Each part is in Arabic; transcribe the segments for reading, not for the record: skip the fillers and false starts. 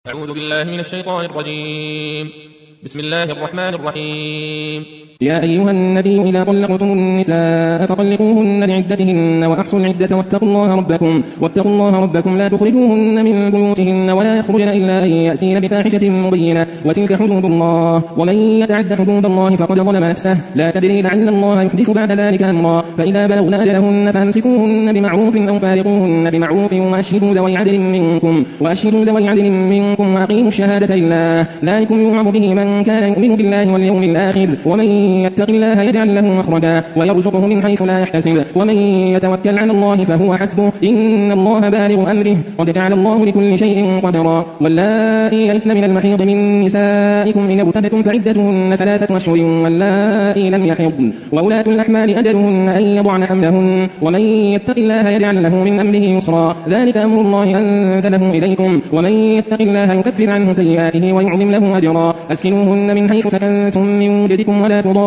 أعوذ بالله من الشيطان الرجيم. بسم الله الرحمن الرحيم. يا أيها النبي إذا طلقتم النساء فطلقوهن لعدتهن وأحصوا العدة واتقوا الله ربكم لا تخرجوهن من بيوتهن ولا يخرجن إلا أن يأتين بفاحشة مبينة وتلك حدود الله ومن يتعد حدود الله فقد ظلم نفسه لا تدري لعل الله يحدث بعد ذلك أمرا فإذا بلغن أجلهن فامسكوهن بمعروف أو فارقوهن بمعروف وأشهدوا ذوي عدل منكم وأقيموا الشهادة لله ذلكم يوعظ به من كان يؤمن بالله واليوم الآخر ومن يتق الله يجعل له مخرجا ويرزقه من حيث لا يحتسب ومن يتوكل على الله فهو حسبه إن الله بالغ أمره قد جعل الله لكل شيء قدرا واللائي يئسن من المحيض من نسائكم إن ارتبتم فعدتهن 3 أشهر واللائي لم يحضن وأولاة الأحمال أجلهن أن يضعن حملهن ومن يتق الله يجعل له من أمره يسرا ذلك أمر الله أنزله إليكم ومن يتق الله يكفر عنه سيئاته ويعظم له أجرا أسكنوهن من حيث سكنتم من وجدكم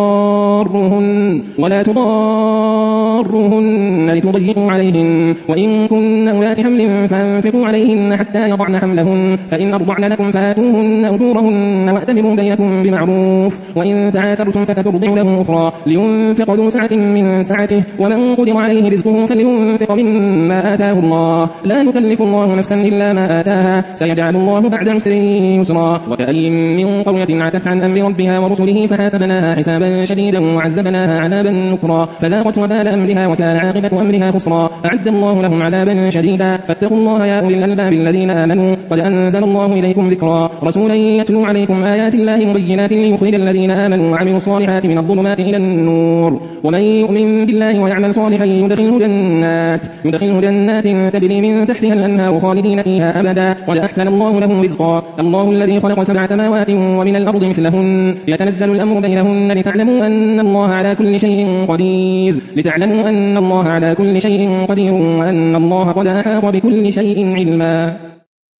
ولا تضاروهن لتضيقوا عليهن وإن كن أولات حمل فانفقوا عليهن حتى يضعن حملهن فإن أرضعن لكم فآتوهن أجورهن وأتمروا بينكم بمعروف وإن تعاسرتم فسترضع له أخرى لينفق ذو سعة من سعته ومن قدر عليه رزقه فلينفق مما آتاه الله لا يكلف الله نفسا إلا ما آتاها سيجعل الله بعد عسر يسرا وكأي من قرية عتت عن أمر ربها ورسله فحاسبناها حسابا شديدا وعذبناها عذابا نكرا فذاقت وبال أمرها وكان عاقبة أمرها خسرا أعد الله لهم عذابا شديدا فاتقوا الله يا أولي الألباب الذين آمنوا قد أنزل الله إليكم ذكرا رسولا يتلو عليكم آيات الله مبينات ليخرج الذين آمنوا وعملوا الصالحات من الظلمات إلى النور ومن يؤمن بالله ويعمل صالحا يدخله جنات تجري من تحتها الأنهار خالدين فيها أبدا قد أحسن الله له رزقا الله الذي خلق 7 سماوات ومن الأرض مثلهن يتنزل الأمر بينهن لتعلموا أن الله على كل شيء قدير وأن الله قد أحاط بكل شيء علما